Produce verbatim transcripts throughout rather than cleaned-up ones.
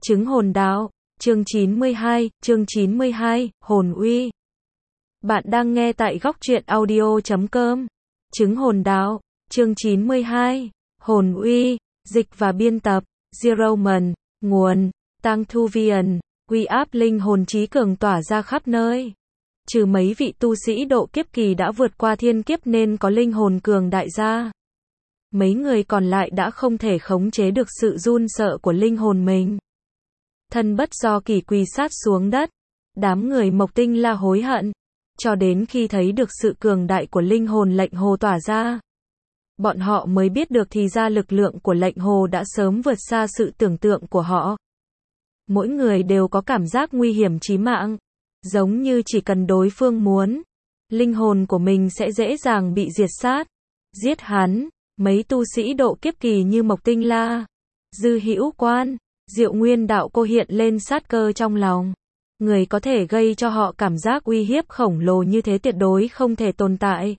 Chứng hồn đạo, chương chín mươi hai, chương chín mươi hai, hồn uy. Bạn đang nghe tại góc truyện audio chấm com. Chứng hồn đạo, chương chín mươi hai, hồn uy, dịch và biên tập, Zeroman, nguồn, Tăng Thu Viền, uy áp linh hồn trí cường tỏa ra khắp nơi. Trừ mấy vị tu sĩ độ kiếp kỳ đã vượt qua thiên kiếp nên có linh hồn cường đại ra. Mấy người còn lại đã không thể khống chế được sự run sợ của linh hồn mình. Thân bất do kỳ quỳ sát xuống đất. Đám người Mộc Tinh La hối hận. Cho đến khi thấy được sự cường đại của linh hồn lệnh hồ tỏa ra. Bọn họ mới biết được thì ra lực lượng của lệnh hồ đã sớm vượt xa sự tưởng tượng của họ. Mỗi người đều có cảm giác nguy hiểm chí mạng. Giống như chỉ cần đối phương muốn, linh hồn của mình sẽ dễ dàng bị diệt sát. Giết hắn. Mấy tu sĩ độ kiếp kỳ như Mộc Tinh La, Dư Hữu Quan, Diệu Nguyên Đạo Cô hiện lên sát cơ trong lòng. Người có thể gây cho họ cảm giác uy hiếp khổng lồ như thế tuyệt đối không thể tồn tại.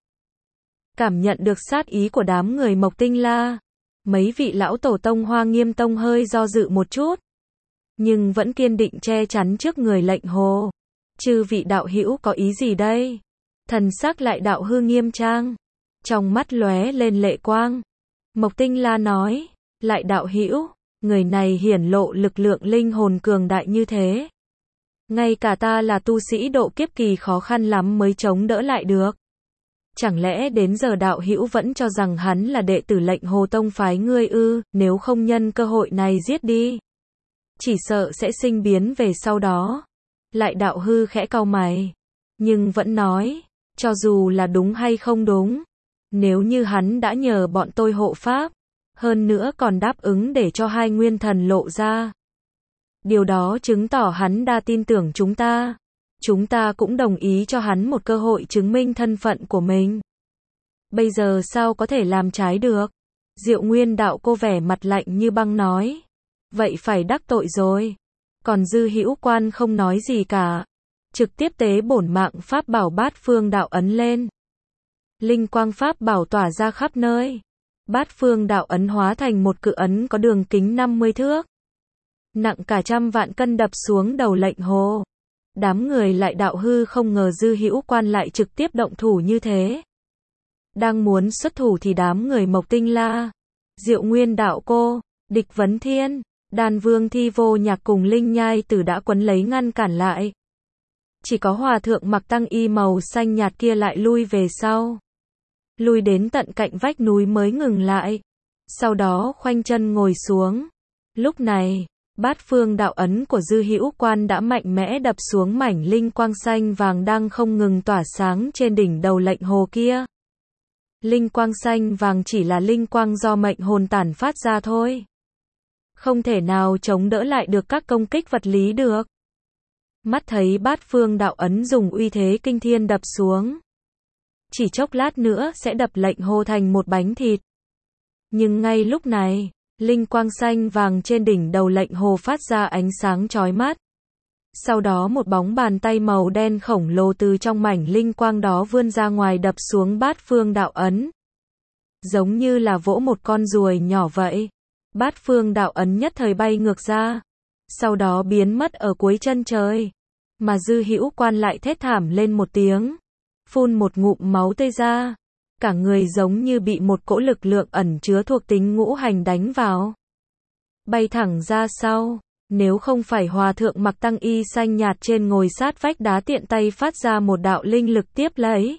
Cảm nhận được sát ý của đám người Mộc Tinh La, mấy vị lão tổ tông Hoa Nghiêm Tông hơi do dự một chút, nhưng vẫn kiên định che chắn trước người lệnh hồ. Chư vị đạo hữu có ý gì đây? Thần sắc lại đạo hư nghiêm trang, trong mắt lóe lên lệ quang. Mộc Tinh La nói, lại đạo hữu, người này hiển lộ lực lượng linh hồn cường đại như thế. Ngay cả ta là tu sĩ độ kiếp kỳ khó khăn lắm mới chống đỡ lại được. Chẳng lẽ đến giờ đạo hữu vẫn cho rằng hắn là đệ tử lệnh hồ tông phái ngươi ư? Nếu không nhân cơ hội này giết đi, chỉ sợ sẽ sinh biến về sau đó. Lại đạo hư khẽ cau mày, nhưng vẫn nói, cho dù là đúng hay không đúng, nếu như hắn đã nhờ bọn tôi hộ pháp, hơn nữa còn đáp ứng để cho hai nguyên thần lộ ra, điều đó chứng tỏ hắn đã tin tưởng chúng ta. Chúng ta cũng đồng ý cho hắn một cơ hội chứng minh thân phận của mình. Bây giờ sao có thể làm trái được? Diệu Nguyên Đạo Cô vẻ mặt lạnh như băng nói. Vậy phải đắc tội rồi. Còn Dư Hữu Quan không nói gì cả. Trực tiếp tế bổn mạng pháp bảo Bát Phương Đạo ấn lên. Linh quang pháp bảo tỏa ra khắp nơi. Bát Phương Đạo ấn hóa thành một cự ấn có đường kính năm mươi thước. Nặng cả trăm vạn cân đập xuống đầu lệnh hồ. Đám người lại đạo hư không ngờ Dư Hữu Quan lại trực tiếp động thủ như thế. Đang muốn xuất thủ thì đám người Mộc Tinh La, Diệu Nguyên Đạo Cô, Địch Vấn Thiên, Đan Vương Thi Vô Nhạc cùng Linh Nhai Tử đã quấn lấy ngăn cản lại. Chỉ có hòa thượng mặc tăng y màu xanh nhạt kia lại lui về sau. Lui đến tận cạnh vách núi mới ngừng lại. Sau đó khoanh chân ngồi xuống. Lúc này, Bát Phương Đạo ấn của Dư Hữu Quan đã mạnh mẽ đập xuống mảnh linh quang xanh vàng đang không ngừng tỏa sáng trên đỉnh đầu lệnh hồ kia. Linh quang xanh vàng chỉ là linh quang do mệnh hồn tản phát ra thôi. Không thể nào chống đỡ lại được các công kích vật lý được. Mắt thấy Bát Phương Đạo ấn dùng uy thế kinh thiên đập xuống. Chỉ chốc lát nữa sẽ đập lệnh hồ thành một bánh thịt. Nhưng ngay lúc này, linh quang xanh vàng trên đỉnh đầu lệnh hồ phát ra ánh sáng chói mắt. Sau đó một bóng bàn tay màu đen khổng lồ từ trong mảnh linh quang đó vươn ra ngoài đập xuống Bát Phương Đạo ấn. Giống như là vỗ một con ruồi nhỏ vậy. Bát Phương Đạo ấn nhất thời bay ngược ra. Sau đó biến mất ở cuối chân trời. Mà Dư Hữu Quan lại thét thảm lên một tiếng. Phun một ngụm máu tươi ra. Cả người giống như bị một cỗ lực lượng ẩn chứa thuộc tính ngũ hành đánh vào. Bay thẳng ra sau. Nếu không phải hòa thượng mặc tăng y xanh nhạt trên ngồi sát vách đá tiện tay phát ra một đạo linh lực tiếp lấy.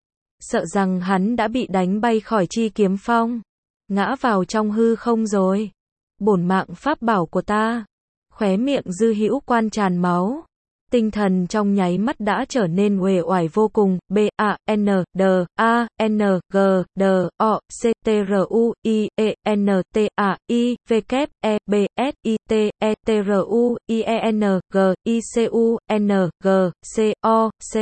Sợ rằng hắn đã bị đánh bay khỏi chi kiếm phong. Ngã vào trong hư không rồi. Bổn mạng pháp bảo của ta. Khóe miệng Dư Hữu Quan tràn máu. Tinh thần trong nháy mắt đã trở nên uể oải vô cùng. B A N D A N G D O C T R U I E N T A I V K E B S I T E T R U I E N G I C U N G C O C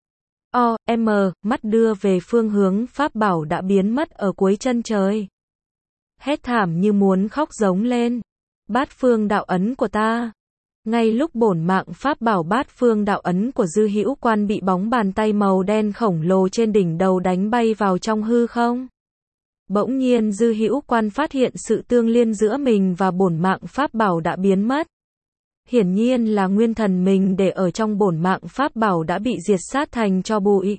O M. Mắt đưa về phương hướng pháp bảo đã biến mất ở cuối chân trời. Hét thảm như muốn khóc giống lên. Bát Phương Đạo ấn của ta. Ngay lúc bổn mạng pháp bảo Bát Phương Đạo ấn của Dư Hữu Quan bị bóng bàn tay màu đen khổng lồ trên đỉnh đầu đánh bay vào trong hư không. Bỗng nhiên Dư Hữu Quan phát hiện sự tương liên giữa mình và bổn mạng pháp bảo đã biến mất. Hiển nhiên là nguyên thần mình để ở trong bổn mạng pháp bảo đã bị diệt sát thành tro bụi.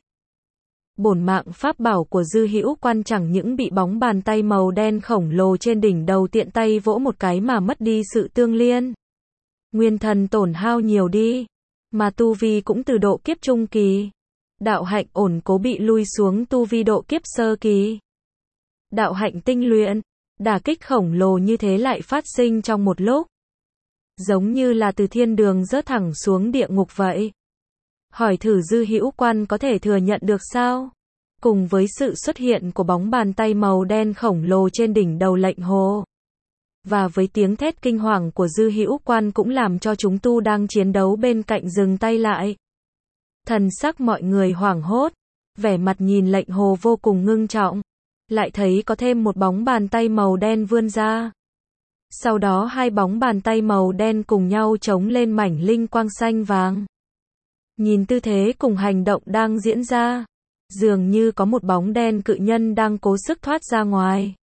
Bổn mạng pháp bảo của Dư Hữu Quan chẳng những bị bóng bàn tay màu đen khổng lồ trên đỉnh đầu tiện tay vỗ một cái mà mất đi sự tương liên. Nguyên thần tổn hao nhiều đi, mà tu vi cũng từ độ kiếp trung kỳ. Đạo hạnh ổn cố bị lui xuống tu vi độ kiếp sơ kỳ. Đạo hạnh tinh luyện, đả kích khổng lồ như thế lại phát sinh trong một lúc. Giống như là từ thiên đường rớt thẳng xuống địa ngục vậy. Hỏi thử Dư Hữu Quan có thể thừa nhận được sao? Cùng với sự xuất hiện của bóng bàn tay màu đen khổng lồ trên đỉnh đầu lệnh hồ. Và với tiếng thét kinh hoàng của Dư Hữu Quan cũng làm cho chúng tu đang chiến đấu bên cạnh dừng tay lại. Thần sắc mọi người hoảng hốt, vẻ mặt nhìn lệnh hồ vô cùng ngưng trọng. Lại thấy có thêm một bóng bàn tay màu đen vươn ra. Sau đó hai bóng bàn tay màu đen cùng nhau chống lên mảnh linh quang xanh vàng. Nhìn tư thế cùng hành động đang diễn ra, dường như có một bóng đen cự nhân đang cố sức thoát ra ngoài.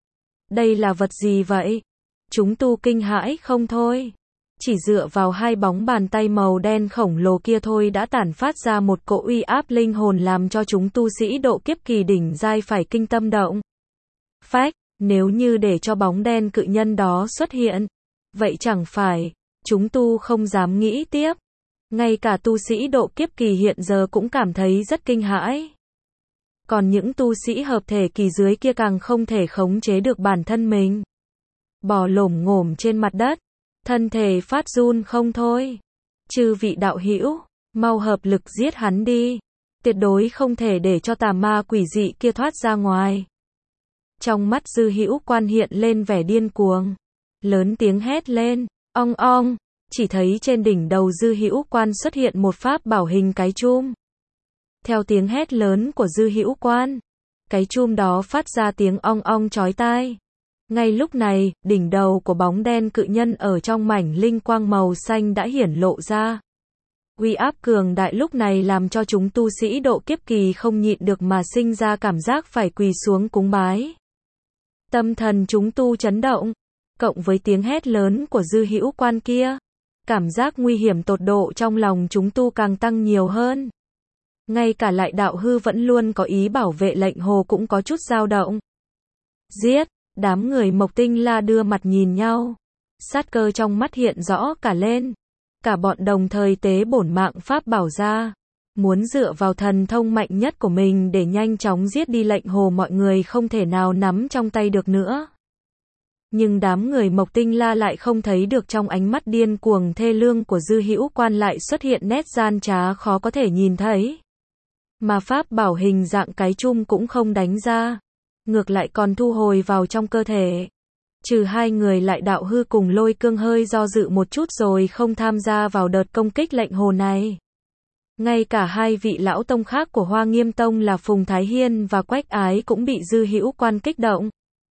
Đây là vật gì vậy? Chúng tu kinh hãi không thôi. Chỉ dựa vào hai bóng bàn tay màu đen khổng lồ kia thôi đã tản phát ra một cỗ uy áp linh hồn làm cho chúng tu sĩ độ kiếp kỳ đỉnh giai phải kinh tâm động. Phách, nếu như để cho bóng đen cự nhân đó xuất hiện, vậy chẳng phải, chúng tu không dám nghĩ tiếp. Ngay cả tu sĩ độ kiếp kỳ hiện giờ cũng cảm thấy rất kinh hãi. Còn những tu sĩ hợp thể kỳ dưới kia càng không thể khống chế được bản thân mình. Bò lổm ngổm trên mặt đất, thân thể phát run không thôi. Chư vị đạo hữu, mau hợp lực giết hắn đi. Tuyệt đối không thể để cho tà ma quỷ dị kia thoát ra ngoài. Trong mắt Dư Hữu Quan hiện lên vẻ điên cuồng. Lớn tiếng hét lên, ong ong. Chỉ thấy trên đỉnh đầu Dư Hữu Quan xuất hiện một pháp bảo hình cái chum. Theo tiếng hét lớn của Dư Hữu Quan, cái chum đó phát ra tiếng ong ong chói tai. Ngay lúc này, đỉnh đầu của bóng đen cự nhân ở trong mảnh linh quang màu xanh đã hiển lộ ra. Uy áp cường đại lúc này làm cho chúng tu sĩ độ kiếp kỳ không nhịn được mà sinh ra cảm giác phải quỳ xuống cúng bái. Tâm thần chúng tu chấn động, cộng với tiếng hét lớn của Dư Hữu Quan kia, cảm giác nguy hiểm tột độ trong lòng chúng tu càng tăng nhiều hơn. Ngay cả lại đạo hư vẫn luôn có ý bảo vệ lệnh hồ cũng có chút dao động. Giết, đám người Mộc Tinh La đưa mặt nhìn nhau. Sát cơ trong mắt hiện rõ cả lên. Cả bọn đồng thời tế bổn mạng pháp bảo ra. Muốn dựa vào thần thông mạnh nhất của mình để nhanh chóng giết đi lệnh hồ mọi người không thể nào nắm trong tay được nữa. Nhưng đám người Mộc Tinh La lại không thấy được trong ánh mắt điên cuồng thê lương của Dư Hữu Quan lại xuất hiện nét gian trá khó có thể nhìn thấy. Mà pháp bảo hình dạng cái chum cũng không đánh ra, ngược lại còn thu hồi vào trong cơ thể. Trừ hai người lại đạo hư cùng Lôi Cương hơi do dự một chút rồi không tham gia vào đợt công kích lệnh hồ này. Ngay cả hai vị lão tông khác của Hoa Nghiêm Tông là Phùng Thái Hiên và Quách Ái cũng bị Dư Hữu Quan kích động.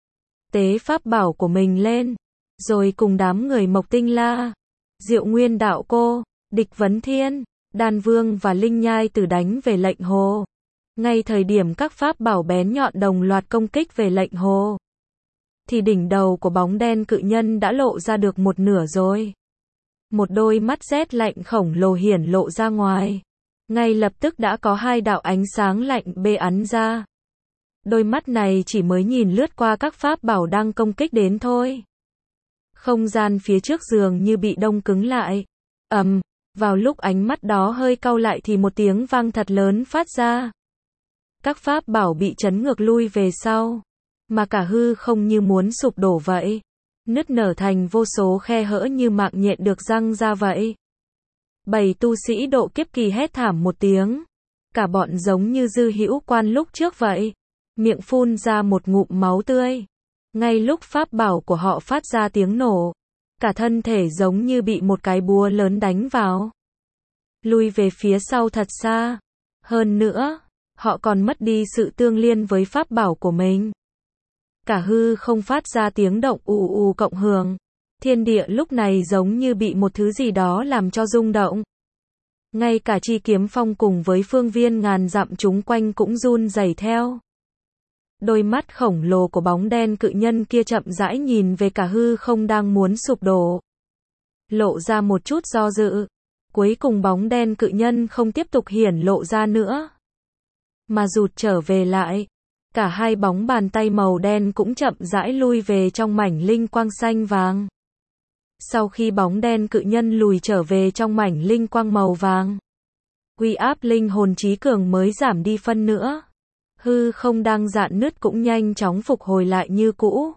Tế pháp bảo của mình lên, rồi cùng đám người Mộc Tinh La, Diệu Nguyên Đạo Cô, Địch Vấn Thiên, Đan Vương và Linh Nhai Tử đánh về lệnh hồ. Ngay thời điểm các pháp bảo bén nhọn đồng loạt công kích về lệnh hồ, thì đỉnh đầu của bóng đen cự nhân đã lộ ra được một nửa rồi. Một đôi mắt rét lạnh khổng lồ hiển lộ ra ngoài. Ngay lập tức đã có hai đạo ánh sáng lạnh bê ắn ra. Đôi mắt này chỉ mới nhìn lướt qua các pháp bảo đang công kích đến thôi. Không gian phía trước giường như bị đông cứng lại. Ầm, vào lúc ánh mắt đó hơi cau lại thì một tiếng vang thật lớn phát ra. Các pháp bảo bị chấn ngược lui về sau, mà cả hư không như muốn sụp đổ vậy, nứt nở thành vô số khe hở như mạng nhện được răng ra vậy. Bảy tu sĩ độ kiếp kỳ hét thảm một tiếng, cả bọn giống như Dư Hữu Quan lúc trước vậy, miệng phun ra một ngụm máu tươi. Ngay lúc pháp bảo của họ phát ra tiếng nổ, cả thân thể giống như bị một cái búa lớn đánh vào, lui về phía sau thật xa. Hơn nữa, họ còn mất đi sự tương liên với pháp bảo của mình. Cả hư không phát ra tiếng động ù ù cộng hưởng. Thiên địa lúc này giống như bị một thứ gì đó làm cho rung động. Ngay cả Chi Kiếm Phong cùng với phương viên ngàn dặm chúng quanh cũng run rẩy theo. Đôi mắt khổng lồ của bóng đen cự nhân kia chậm rãi nhìn về cả hư không đang muốn sụp đổ. lộ ra một chút do dự. Cuối cùng bóng đen cự nhân không tiếp tục hiển lộ ra nữa, mà rụt trở về lại. Cả hai bóng bàn tay màu đen cũng chậm rãi lui về trong mảnh linh quang xanh vàng. Sau khi bóng đen cự nhân lùi trở về trong mảnh linh quang màu vàng, uy áp linh hồn trí cường mới giảm đi phân nữa. Hư không đang rạn nứt cũng nhanh chóng phục hồi lại như cũ.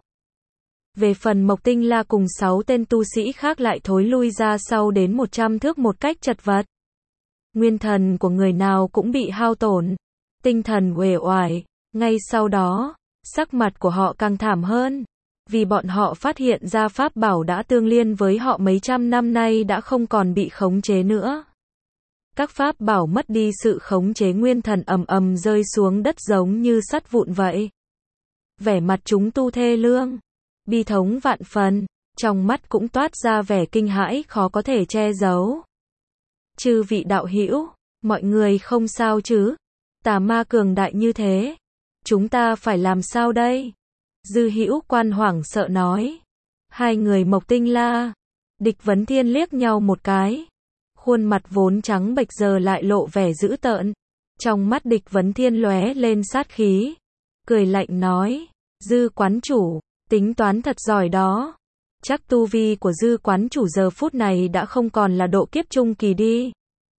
Về phần Mộc Tinh La cùng sáu tên tu sĩ khác lại thối lui ra sau đến một trăm thước một cách chật vật. Nguyên thần của người nào cũng bị hao tổn, tinh thần uể oải. Ngay sau đó, sắc mặt của họ càng thảm hơn, vì bọn họ phát hiện ra pháp bảo đã tương liên với họ mấy trăm năm nay đã không còn bị khống chế nữa. Các pháp bảo mất đi sự khống chế, nguyên thần ầm ầm rơi xuống đất giống như sắt vụn vậy. Vẻ mặt chúng tu thê lương, bi thống vạn phần, trong mắt cũng toát ra vẻ kinh hãi khó có thể che giấu. Chư vị đạo hữu, mọi người không sao chứ? Tà ma cường đại như thế, chúng ta phải làm sao đây? Dư Hữu Quan hoảng sợ nói. Hai người Mộc Tinh La, Địch Vấn Thiên liếc nhau một cái. Khuôn mặt vốn trắng bệch giờ lại lộ vẻ dữ tợn. Trong mắt Địch Vấn Thiên lóe lên sát khí, cười lạnh nói: Dư quán chủ, tính toán thật giỏi đó. Chắc tu vi của Dư quán chủ giờ phút này đã không còn là độ kiếp trung kỳ đi.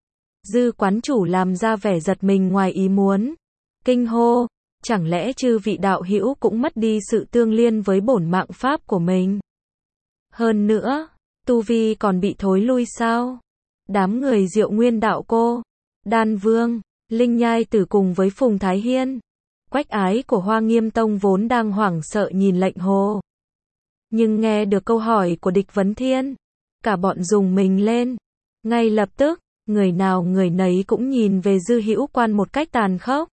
Dư quán chủ làm ra vẻ giật mình ngoài ý muốn, kinh hô: chẳng lẽ chư vị đạo hữu cũng mất đi sự tương liên với bổn mạng pháp của mình? Hơn nữa, tu vi còn bị thối lui sao? Đám người Diệu Nguyên đạo cô, Đan Vương, Linh Nhai Tử cùng với Phùng Thái Hiên, Quách Ái của Hoa Nghiêm Tông vốn đang hoảng sợ nhìn lệnh hồ. Nhưng nghe được câu hỏi của Địch Vấn Thiên, cả bọn rùng mình lên. Ngay lập tức, người nào người nấy cũng nhìn về Dư Hữu Quan một cách tàn khốc.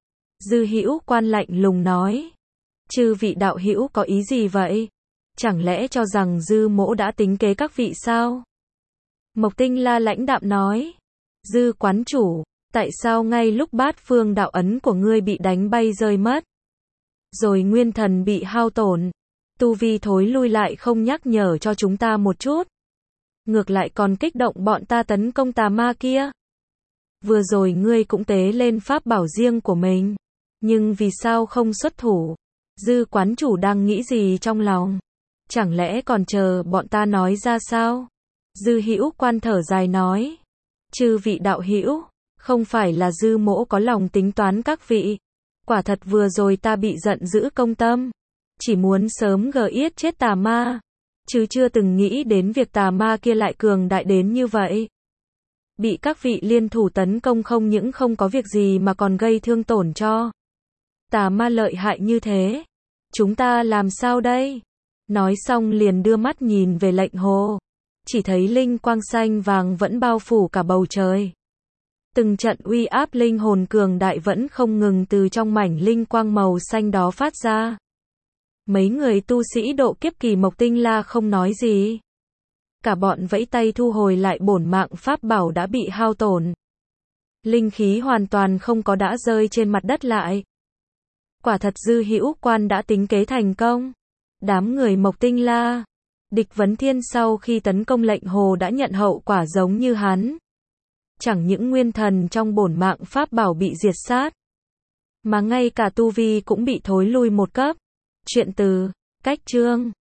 Dư Hữu Quan lạnh lùng nói: chư vị đạo hữu có ý gì vậy? Chẳng lẽ cho rằng Dư mỗ đã tính kế các vị sao? Mộc Tinh La lãnh đạm nói: Dư quán chủ, tại sao ngay lúc bát phương đạo ấn của ngươi bị đánh bay rơi mất, rồi nguyên thần bị hao tổn, tu vi thối lui lại không nhắc nhở cho chúng ta một chút, ngược lại còn kích động bọn ta tấn công tà ma kia? Vừa rồi ngươi cũng tế lên pháp bảo riêng của mình, nhưng vì sao không xuất thủ? Dư quán chủ đang nghĩ gì trong lòng? Chẳng lẽ còn chờ bọn ta nói ra sao? Dư Hữu Quan thở dài nói: chư vị đạo hữu, không phải là Dư mỗ có lòng tính toán các vị. Quả thật vừa rồi ta bị giận dữ công tâm, chỉ muốn sớm gờ yết chết tà ma, chứ chưa từng nghĩ đến việc tà ma kia lại cường đại đến như vậy. Bị các vị liên thủ tấn công không những không có việc gì mà còn gây thương tổn cho tà ma lợi hại như thế. Chúng ta làm sao đây? Nói xong liền đưa mắt nhìn về lệnh hồ. Chỉ thấy linh quang xanh vàng vẫn bao phủ cả bầu trời. Từng trận uy áp linh hồn cường đại vẫn không ngừng từ trong mảnh linh quang màu xanh đó phát ra. Mấy người tu sĩ độ kiếp kỳ Mộc Tinh La không nói gì. Cả bọn vẫy tay thu hồi lại bổn mạng pháp bảo đã bị hao tổn. Linh khí hoàn toàn không có đã rơi trên mặt đất lại. Quả thật Dư Hữu Quan đã tính kế thành công. Đám người Mộc Tinh La, Địch Vấn Thiên sau khi tấn công lệnh hồ đã nhận hậu quả giống như hắn. Chẳng những nguyên thần trong bổn mạng pháp bảo bị diệt sát, mà ngay cả tu vi cũng bị thối lui một cấp. Chuyện từ Cách Chương